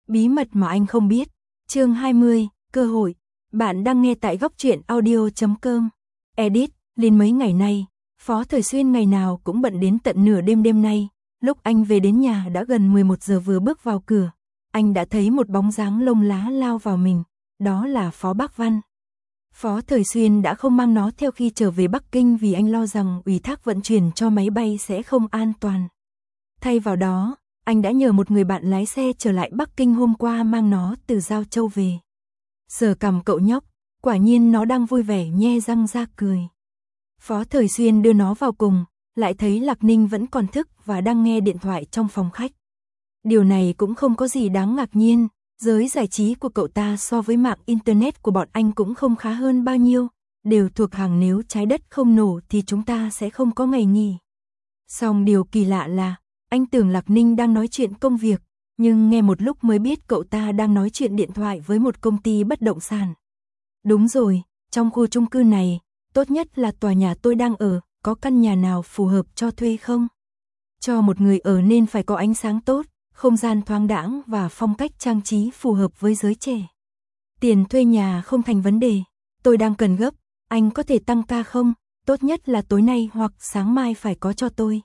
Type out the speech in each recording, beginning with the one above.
bí mật mà anh không biết. Chương 20, cơ hội. Bạn đang nghe tại góc truyện audio.com. Edit, Linh mấy ngày nay, Phó Thời Xuyên ngày nào cũng bận đến tận nửa đêm nay. Lúc anh về đến nhà đã gần 11 giờ, vừa bước vào cửa, anh đã thấy một bóng dáng lông lá lao vào mình, đó là Phó Bác Văn. Phó Thời Xuyên đã không mang nó theo khi trở về Bắc Kinh vì anh lo rằng ủy thác vận chuyển cho máy bay sẽ không an toàn. Thay vào đó, anh đã nhờ một người bạn lái xe trở lại Bắc Kinh hôm qua mang nó từ Giao Châu về. Sờ cằm cậu nhóc, quả nhiên nó đang vui vẻ nhe răng ra cười. Phó Thời Xuyên đưa nó vào cùng, lại thấy Lạc Ninh vẫn còn thức và đang nghe điện thoại trong phòng khách. Điều này cũng không có gì đáng ngạc nhiên, giới giải trí của cậu ta so với mạng Internet của bọn anh cũng không khá hơn bao nhiêu, đều thuộc hàng nếu trái đất không nổ thì chúng ta sẽ không có ngày nghỉ. Song điều kỳ lạ là, anh tưởng Lạc Ninh đang nói chuyện công việc, nhưng nghe một lúc mới biết cậu ta đang nói chuyện điện thoại với một công ty bất động sản. Đúng rồi, trong khu chung cư này, tốt nhất là tòa nhà tôi đang ở, có căn nhà nào phù hợp cho thuê không? Cho một người ở nên phải có ánh sáng tốt, không gian thoáng đãng và phong cách trang trí phù hợp với giới trẻ. Tiền thuê nhà không thành vấn đề, tôi đang cần gấp, anh có thể tăng ca không? Tốt nhất là tối nay hoặc sáng mai phải có cho tôi.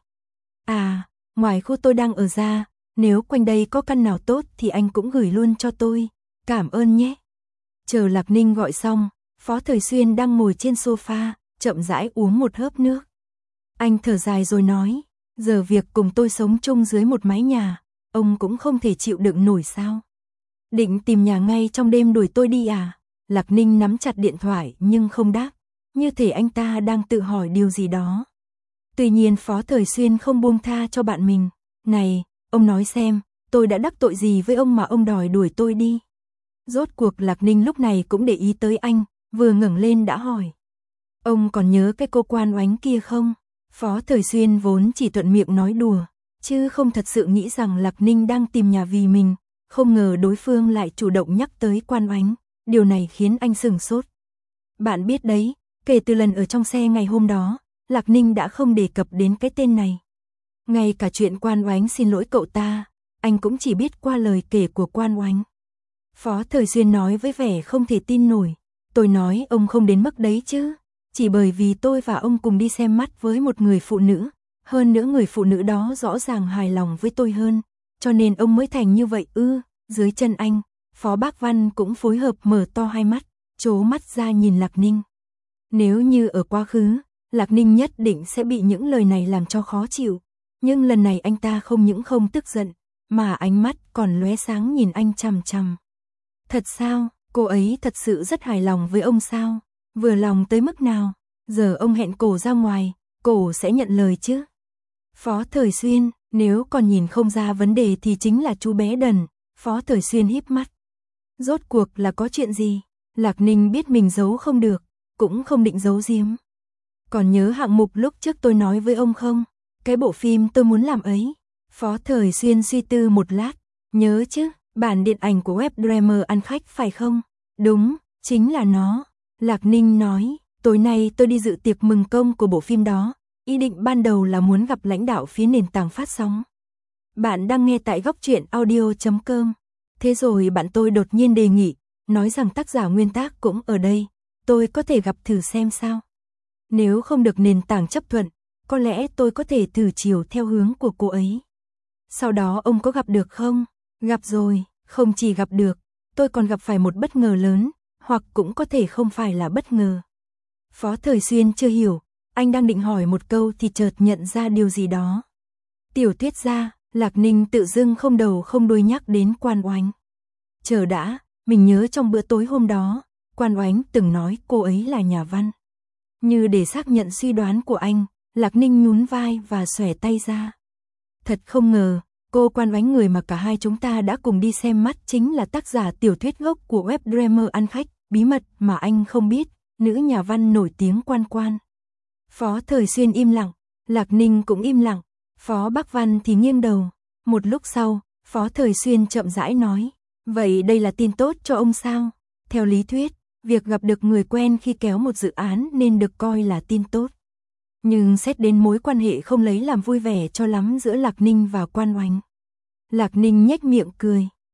À, ngoài khu tôi đang ở ra, nếu quanh đây có căn nào tốt thì anh cũng gửi luôn cho tôi, cảm ơn nhé. Chờ Lạc Ninh gọi xong, Phó Thời Xuyên đang ngồi trên sofa, chậm rãi uống một hớp nước. Anh thở dài rồi nói, giờ việc cùng tôi sống chung dưới một mái nhà, ông cũng không thể chịu đựng nổi sao? Định tìm nhà ngay trong đêm đuổi tôi đi à? Lạc Ninh nắm chặt điện thoại nhưng không đáp, như thể anh ta đang tự hỏi điều gì đó. Tuy nhiên Phó Thời Xuyên không buông tha cho bạn mình. Này, ông nói xem, tôi đã đắc tội gì với ông mà ông đòi đuổi tôi đi? Rốt cuộc Lạc Ninh lúc này cũng để ý tới anh, vừa ngẩng lên đã hỏi. Ông còn nhớ cái cô Quan Oánh kia không? Phó Thời Xuyên vốn chỉ thuận miệng nói đùa, chứ không thật sự nghĩ rằng Lạc Ninh đang tìm nhà vì mình, không ngờ đối phương lại chủ động nhắc tới Quan Oánh, điều này khiến anh sửng sốt. Bạn biết đấy, kể từ lần ở trong xe ngày hôm đó, Lạc Ninh đã không đề cập đến cái tên này. Ngay cả chuyện Quan Oánh xin lỗi cậu ta, anh cũng chỉ biết qua lời kể của Quan Oánh. Phó Thời Xuyên nói với vẻ không thể tin nổi, tôi nói ông không đến mức đấy chứ, chỉ bởi vì tôi và ông cùng đi xem mắt với một người phụ nữ, hơn nữa người phụ nữ đó rõ ràng hài lòng với tôi hơn, cho nên ông mới thành như vậy ư? Dưới chân anh, Phó Bác Văn cũng phối hợp mở to hai mắt, trố mắt ra nhìn Lạc Ninh. Nếu như ở quá khứ, Lạc Ninh nhất định sẽ bị những lời này làm cho khó chịu, nhưng lần này anh ta không những không tức giận, mà ánh mắt còn lóe sáng nhìn anh chằm chằm. Thật sao, cô ấy thật sự rất hài lòng với ông sao? Vừa lòng tới mức nào? Giờ ông hẹn cổ ra ngoài, cổ sẽ nhận lời chứ? Phó Thời Xuyên, nếu còn nhìn không ra vấn đề thì chính là chú bé đần. Phó Thời Xuyên híp mắt. Rốt cuộc là có chuyện gì? Lạc Ninh biết mình giấu không được, cũng không định giấu giếm. Còn nhớ hạng mục lúc trước tôi nói với ông không? Cái bộ phim tôi muốn làm ấy. Phó Thời Xuyên suy tư một lát. Nhớ chứ, bản điện ảnh của webdreamer ăn khách phải không? Đúng, chính là nó. Lạc Ninh nói, tối nay tôi đi dự tiệc mừng công của bộ phim đó. Ý định ban đầu là muốn gặp lãnh đạo phía nền tảng phát sóng. Bạn đang nghe tại góc truyện audio.com. Thế rồi bạn tôi đột nhiên đề nghị, nói rằng tác giả nguyên tác cũng ở đây. Tôi có thể gặp thử xem sao? Nếu không được nền tảng chấp thuận, có lẽ tôi có thể thử chiều theo hướng của cô ấy. Sau đó ông có gặp được không? Gặp rồi, không chỉ gặp được, tôi còn gặp phải một bất ngờ lớn, hoặc cũng có thể không phải là bất ngờ. Phó Thời Xuyên chưa hiểu, anh đang định hỏi một câu thì chợt nhận ra điều gì đó. Tiểu Thuyết gia, Lạc Ninh tự dưng không đầu không đuôi nhắc đến Quan Oánh. Chờ đã, mình nhớ trong bữa tối hôm đó, Quan Oánh từng nói cô ấy là nhà văn. Như để xác nhận suy đoán của anh, Lạc Ninh nhún vai và xòe tay ra. Thật không ngờ, cô Quan Oánh người mà cả hai chúng ta đã cùng đi xem mắt chính là tác giả tiểu thuyết gốc của webdreamer ăn khách, bí mật mà anh không biết, nữ nhà văn nổi tiếng Quan Quan. Phó Thời Xuyên im lặng, Lạc Ninh cũng im lặng, Phó Bác Văn thì nghiêng đầu. Một lúc sau, Phó Thời Xuyên chậm rãi nói, vậy đây là tin tốt cho ông sao? Theo lý thuyết, việc gặp được người quen khi kéo một dự án nên được coi là tin tốt. Nhưng xét đến mối quan hệ không lấy làm vui vẻ cho lắm giữa Lạc Ninh và Quan Oánh. Lạc Ninh nhếch miệng cười,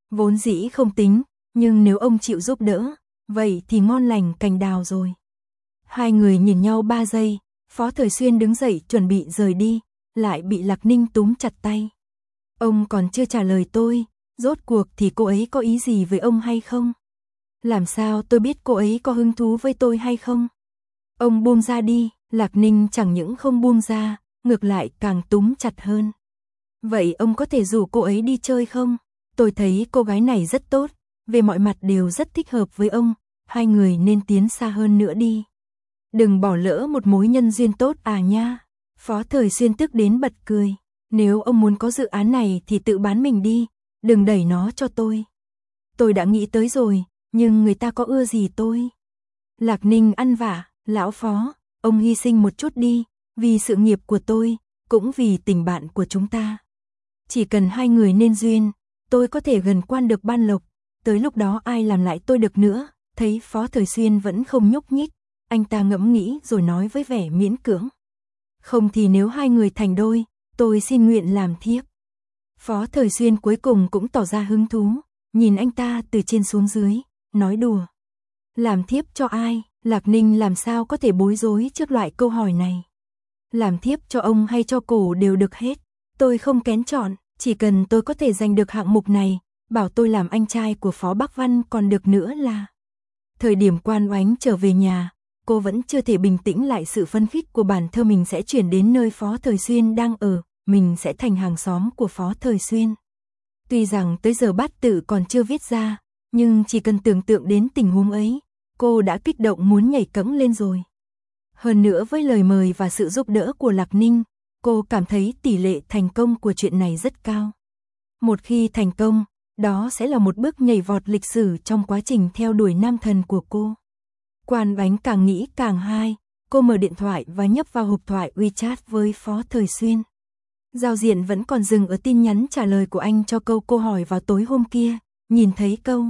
Vốn dĩ không tính, nhưng nếu ông chịu giúp đỡ, vậy thì ngon lành cành đào rồi. Hai người nhìn nhau 3 giây, Phó Thời Xuyên đứng dậy chuẩn bị rời đi, lại bị Lạc Ninh túm chặt tay. Ông còn chưa trả lời tôi, rốt cuộc thì cô ấy có ý gì với ông hay không? Làm sao tôi biết cô ấy có hứng thú với tôi hay không? Ông buông ra đi, Lạc Ninh chẳng những không buông ra, ngược lại càng túm chặt hơn. Vậy ông có thể rủ cô ấy đi chơi không? Tôi thấy cô gái này rất tốt, về mọi mặt đều rất thích hợp với ông, hai người nên tiến xa hơn nữa đi. Đừng bỏ lỡ một mối nhân duyên tốt à nha. Phó Thời Xuyên tức đến bật cười. Nếu ông muốn có dự án này thì tự bán mình đi, đừng đẩy nó cho tôi. Tôi đã nghĩ tới rồi, nhưng người ta có ưa gì tôi? Lạc Ninh ăn vả, lão Phó, ông hy sinh một chút đi, vì sự nghiệp của tôi, cũng vì tình bạn của chúng ta. Chỉ cần hai người nên duyên, tôi có thể gần quan được ban lộc, tới lúc đó ai làm lại tôi được nữa. Thấy Phó Thời Xuyên vẫn không nhúc nhích, anh ta ngẫm nghĩ rồi nói với vẻ miễn cưỡng. Không thì nếu hai người thành đôi, tôi xin nguyện làm thiếp. Phó Thời Xuyên cuối cùng cũng tỏ ra hứng thú, nhìn anh ta từ trên xuống dưới, nói đùa. Làm thiếp cho ai? Lạc Ninh làm sao có thể bối rối trước loại câu hỏi này. Làm thiếp cho ông hay cho cổ đều được hết, tôi không kén chọn, chỉ cần tôi có thể giành được hạng mục này, bảo tôi làm anh trai của Phó Bắc Văn còn được nữa là. Thời điểm Quan Oánh trở về nhà, cô vẫn chưa thể bình tĩnh lại sự phấn khích của bản thơ mình sẽ chuyển đến nơi Phó Thời Xuyên đang ở, mình sẽ thành hàng xóm của Phó Thời Xuyên. Tuy rằng tới giờ bát tự còn chưa viết ra, nhưng chỉ cần tưởng tượng đến tình huống ấy, cô đã kích động muốn nhảy cẫng lên rồi. Hơn nữa với lời mời và sự giúp đỡ của Lạc Ninh, cô cảm thấy tỷ lệ thành công của chuyện này rất cao. Một khi thành công, đó sẽ là một bước nhảy vọt lịch sử trong quá trình theo đuổi nam thần của cô. Quan Oánh càng nghĩ càng hay, cô mở điện thoại và nhấp vào hộp thoại WeChat với Phó Thời Xuyên. Giao diện vẫn còn dừng ở tin nhắn trả lời của anh cho câu cô hỏi vào tối hôm kia, nhìn thấy câu.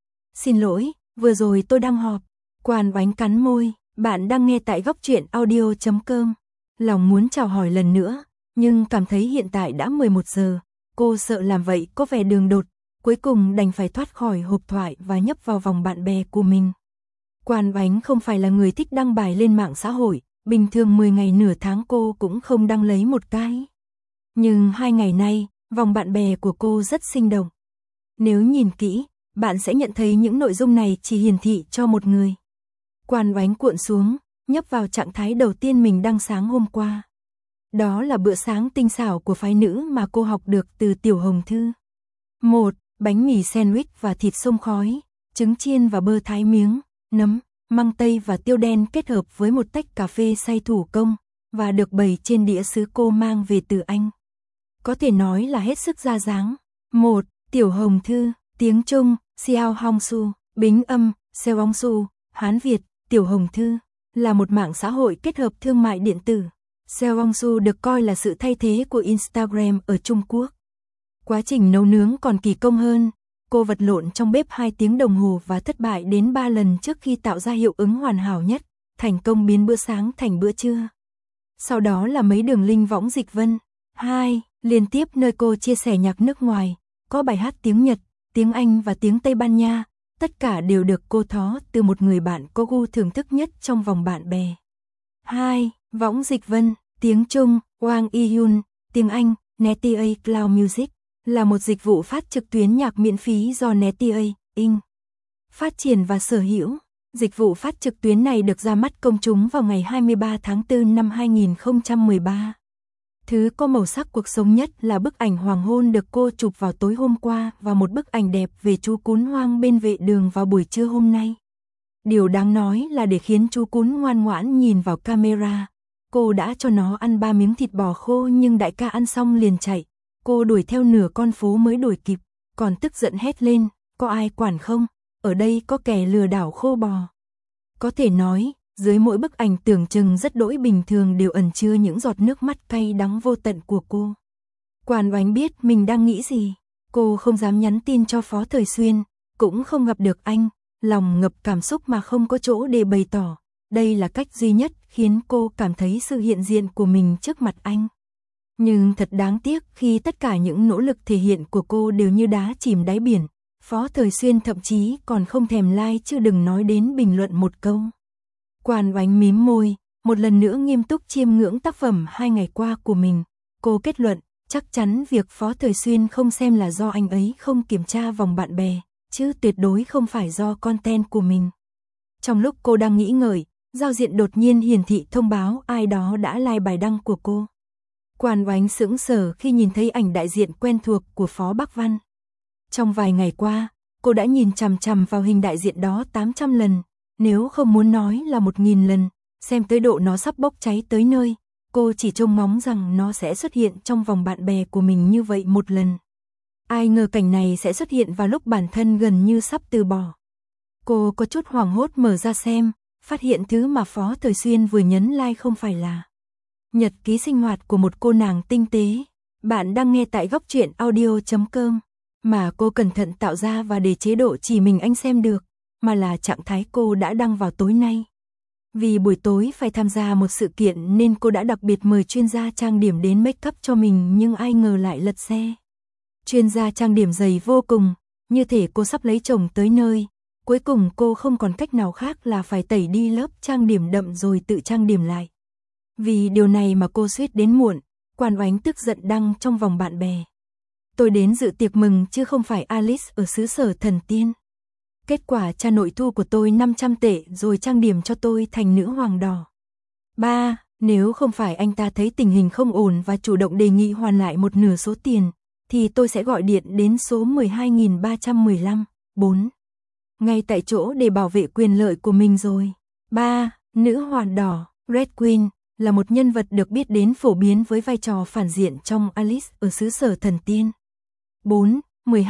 Xin lỗi, vừa rồi tôi đang họp. Quan Oánh cắn môi, bạn đang nghe tại Góc Truyện Audio.com. Lòng muốn chào hỏi lần nữa, nhưng cảm thấy hiện tại đã 11 giờ, cô sợ làm vậy có vẻ đường đột, cuối cùng đành phải thoát khỏi hộp thoại và nhấp vào vòng bạn bè của mình. Quan Oánh không phải là người thích đăng bài lên mạng xã hội, bình thường 10 ngày nửa tháng cô cũng không đăng lấy một cái. Nhưng 2 ngày nay, vòng bạn bè của cô rất sinh động. Nếu nhìn kỹ, bạn sẽ nhận thấy những nội dung này chỉ hiển thị cho một người. Quan Oánh cuộn xuống, nhấp vào trạng thái đầu tiên mình đăng sáng hôm qua. Đó là bữa sáng tinh xảo của phái nữ mà cô học được từ Tiểu Hồng Thư. 1. Bánh mì sandwich và thịt xông khói, trứng chiên và bơ thái miếng, nấm, măng tây và tiêu đen kết hợp với một tách cà phê xay thủ công, và được bày trên đĩa sứ cô mang về từ Anh. Có thể nói là hết sức ra dáng. 1. Tiểu Hồng Thư, tiếng Trung, Xiao Hong Su, Bính âm, Seo Ong Su, Hán Việt, Tiểu Hồng Thư, là một mạng xã hội kết hợp thương mại điện tử. Seo Ong Su được coi là sự thay thế của Instagram ở Trung Quốc. Quá trình nấu nướng còn kỳ công hơn, cô vật lộn trong bếp 2 tiếng đồng hồ và thất bại đến 3 lần trước khi tạo ra hiệu ứng hoàn hảo nhất, thành công biến bữa sáng thành bữa trưa. Sau đó là mấy đường link võng dịch vân. 2. Liên tiếp nơi cô chia sẻ nhạc nước ngoài, có bài hát tiếng Nhật, tiếng Anh và tiếng Tây Ban Nha, tất cả đều được cô thó từ một người bạn có gu thưởng thức nhất trong vòng bạn bè. 2. Võng dịch vân, tiếng Trung, Wang Yi-yun, tiếng Anh, Netia Cloud Music, là một dịch vụ phát trực tuyến nhạc miễn phí do Netia Inc. phát triển và sở hữu. Dịch vụ phát trực tuyến này được ra mắt công chúng vào ngày 23 tháng 4 năm 2013. Thứ có màu sắc cuộc sống nhất là bức ảnh hoàng hôn được cô chụp vào tối hôm qua và một bức ảnh đẹp về chú cún hoang bên vệ đường vào buổi trưa hôm nay. Điều đáng nói là để khiến chú cún ngoan ngoãn nhìn vào camera, cô đã cho nó ăn 3 miếng thịt bò khô nhưng đại ca ăn xong liền chạy. Cô đuổi theo nửa con phố mới đuổi kịp, còn tức giận hét lên, có ai quản không? Ở đây có kẻ lừa đảo khô bò. Có thể nói, dưới mỗi bức ảnh tưởng chừng rất đỗi bình thường đều ẩn chứa những giọt nước mắt cay đắng vô tận của cô. Quan Oánh biết mình đang nghĩ gì, cô không dám nhắn tin cho Phó Thời Xuyên, cũng không gặp được anh, lòng ngập cảm xúc mà không có chỗ để bày tỏ. Đây là cách duy nhất khiến cô cảm thấy sự hiện diện của mình trước mặt anh. Nhưng thật đáng tiếc khi tất cả những nỗ lực thể hiện của cô đều như đá chìm đáy biển, Phó Thời Xuyên thậm chí còn không thèm like chứ đừng nói đến bình luận một câu. Quan Oánh mím môi, một lần nữa nghiêm túc chiêm ngưỡng tác phẩm 2 ngày qua của mình. Cô kết luận, chắc chắn việc Phó Thời Xuyên không xem là do anh ấy không kiểm tra vòng bạn bè, chứ tuyệt đối không phải do content của mình. Trong lúc cô đang nghĩ ngợi, giao diện đột nhiên hiển thị thông báo ai đó đã like bài đăng của cô. Quan Oánh sững sờ khi nhìn thấy ảnh đại diện quen thuộc của Phó Bắc Văn. Trong vài ngày qua, cô đã nhìn chằm chằm vào hình đại diện đó 800 lần, nếu không muốn nói là 1000 lần, xem tới độ nó sắp bốc cháy tới nơi, cô chỉ trông ngóng rằng nó sẽ xuất hiện trong vòng bạn bè của mình như vậy một lần. Ai ngờ cảnh này sẽ xuất hiện vào lúc bản thân gần như sắp từ bỏ. Cô có chút hoảng hốt mở ra xem, phát hiện thứ mà Phó Thời Xuyên vừa nhấn like không phải là nhật ký sinh hoạt của một cô nàng tinh tế. Bạn đang nghe tại góc truyện audio.com, mà cô cẩn thận tạo ra và để chế độ chỉ mình anh xem được, mà là trạng thái cô đã đăng vào tối nay. Vì buổi tối phải tham gia một sự kiện nên cô đã đặc biệt mời chuyên gia trang điểm đến make up cho mình, nhưng ai ngờ lại lật xe. Chuyên gia trang điểm dày vô cùng, như thể cô sắp lấy chồng tới nơi. Cuối cùng cô không còn cách nào khác là phải tẩy đi lớp trang điểm đậm rồi tự trang điểm lại. Vì điều này mà cô suýt đến muộn. Quan Oánh tức giận đăng trong vòng bạn bè: tôi đến dự tiệc mừng chứ không phải Alice ở xứ sở thần tiên. Kết quả cha nội thu của tôi 500 tệ rồi trang điểm cho tôi thành nữ hoàng đỏ. 3. Nếu không phải anh ta thấy tình hình không ổn và chủ động đề nghị hoàn lại một nửa số tiền, thì tôi sẽ gọi điện đến số 12.315. 4. Ngay tại chỗ để bảo vệ quyền lợi của mình rồi. 3. Nữ hoàng đỏ, Red Queen, là một nhân vật được biết đến phổ biến với vai trò phản diện trong Alice ở xứ sở thần tiên. 4.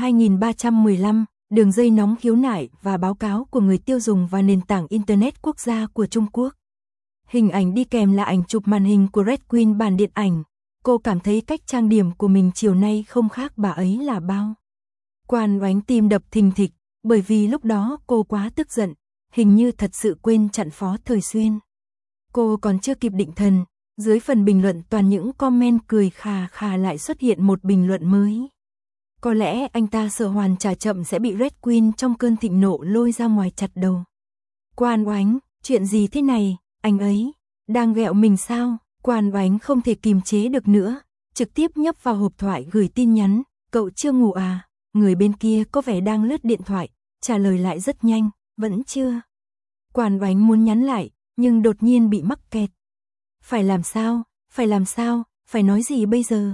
12.315, đường dây nóng khiếu nại và báo cáo của người tiêu dùng và nền tảng Internet quốc gia của Trung Quốc. Hình ảnh đi kèm là ảnh chụp màn hình của Red Queen bản điện ảnh. Cô cảm thấy cách trang điểm của mình chiều nay không khác bà ấy là bao. Quan Oánh tim đập thình thịch, bởi vì lúc đó cô quá tức giận, hình như thật sự quên chặn Phó Thời Xuyên. Cô còn chưa kịp định thần, dưới phần bình luận toàn những comment cười khà khà lại xuất hiện một bình luận mới. Có lẽ anh ta sợ hoàn trả chậm sẽ bị Red Queen trong cơn thịnh nộ lôi ra ngoài chặt đầu. Quan Oánh, chuyện gì thế này, anh ấy đang ghẹo mình sao? Quan Oánh không thể kìm chế được nữa, trực tiếp nhấp vào hộp thoại gửi tin nhắn: cậu chưa ngủ à? Người bên kia có vẻ đang lướt điện thoại, trả lời lại rất nhanh: vẫn chưa. Quan Oánh muốn nhắn lại, nhưng đột nhiên bị mắc kẹt. Phải làm sao? Phải nói gì bây giờ?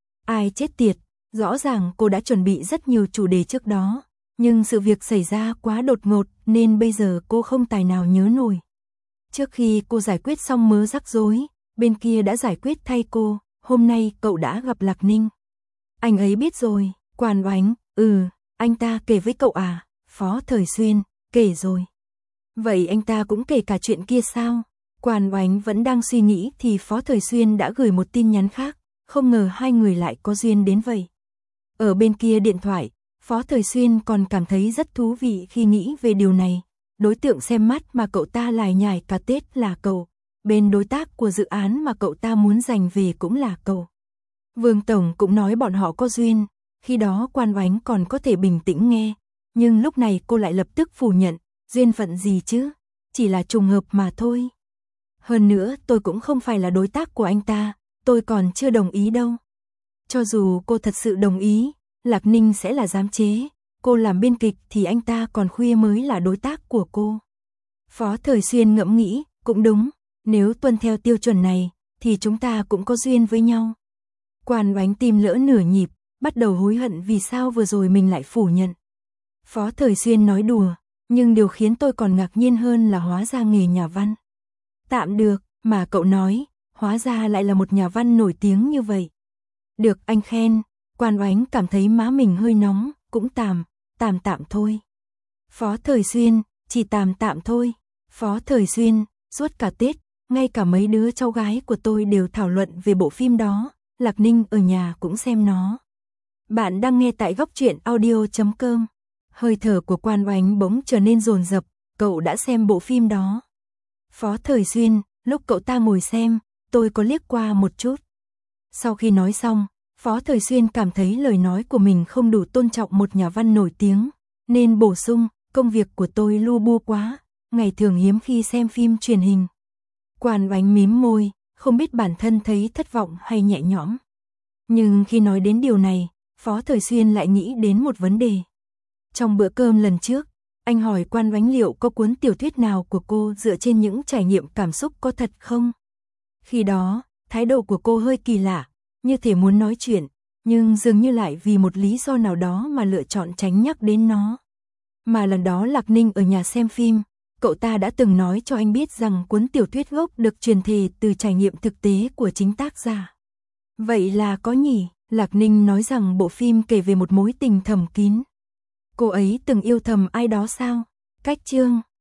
Ai chết tiệt, rõ ràng cô đã chuẩn bị rất nhiều chủ đề trước đó, nhưng sự việc xảy ra quá đột ngột nên bây giờ cô không tài nào nhớ nổi. Trước khi cô giải quyết xong mớ rắc rối, bên kia đã giải quyết thay cô. Hôm nay cậu đã gặp Lạc Ninh. Anh ấy biết rồi. Quan Oánh: anh ta kể với cậu à? Phó Thời Xuyên: kể rồi. Vậy anh ta cũng kể cả chuyện kia sao? Quan Oánh vẫn đang suy nghĩ thì Phó Thời Xuyên đã gửi một tin nhắn khác, không ngờ hai người lại có duyên đến vậy. Ở bên kia điện thoại, Phó Thời Xuyên còn cảm thấy rất thú vị khi nghĩ về điều này. Đối tượng xem mắt mà cậu ta lải nhải cả Tết là cậu, bên đối tác của dự án mà cậu ta muốn giành về cũng là cậu. Vương Tổng cũng nói bọn họ có duyên, khi đó Quan Oánh còn có thể bình tĩnh nghe, nhưng lúc này cô lại lập tức phủ nhận: duyên phận gì chứ, chỉ là trùng hợp mà thôi. Hơn nữa tôi cũng không phải là đối tác của anh ta, tôi còn chưa đồng ý đâu. Cho dù cô thật sự đồng ý, Lạc Ninh sẽ là giám chế, cô làm biên kịch thì anh ta còn khuya mới là đối tác của cô. Phó Thời Xuyên ngẫm nghĩ, cũng đúng, nếu tuân theo tiêu chuẩn này, thì chúng ta cũng có duyên với nhau. Quan Oánh tim lỡ nửa nhịp, bắt đầu hối hận vì sao vừa rồi mình lại phủ nhận. Phó Thời Xuyên nói đùa, nhưng điều khiến tôi còn ngạc nhiên hơn là hóa ra nghề nhà văn. Tạm được, mà cậu nói, hóa ra lại là một nhà văn nổi tiếng như vậy. Được anh khen. Quan Oánh cảm thấy má mình hơi nóng, cũng tạm thôi. Phó Thời Xuyên: chỉ tạm thôi. Phó Thời Xuyên: suốt cả Tết, ngay cả mấy đứa cháu gái của tôi đều thảo luận về bộ phim đó, Lạc Ninh ở nhà cũng xem nó. Bạn đang nghe tại góc truyện audio.com. Hơi thở của Quan Oánh bỗng trở nên dồn dập, cậu đã xem bộ phim đó. Phó Thời Xuyên: lúc cậu ta ngồi xem, tôi có liếc qua một chút. Sau khi nói xong, Phó Thời Xuyên cảm thấy lời nói của mình không đủ tôn trọng một nhà văn nổi tiếng, Nên bổ sung, công việc của tôi lu bu quá, ngày thường hiếm khi xem phim truyền hình. Quan Oánh mím môi, không biết bản thân thấy thất vọng hay nhẹ nhõm. Nhưng khi nói đến điều này, Phó Thời Xuyên lại nghĩ đến một vấn đề. Trong bữa cơm lần trước, anh hỏi Quan Oánh liệu có cuốn tiểu thuyết nào của cô dựa trên những trải nghiệm cảm xúc có thật không? Khi đó, thái độ của cô hơi kỳ lạ, như thể muốn nói chuyện, nhưng dường như lại vì một lý do nào đó mà lựa chọn tránh nhắc đến nó. Mà lần đó Lạc Ninh ở nhà xem phim, cậu ta đã từng nói cho anh biết rằng cuốn tiểu thuyết gốc được truyền thể từ trải nghiệm thực tế của chính tác giả. Vậy là có nhỉ? Lạc Ninh nói rằng bộ phim kể về một mối tình thầm kín. Cô ấy từng yêu thầm ai đó sao? Cách chương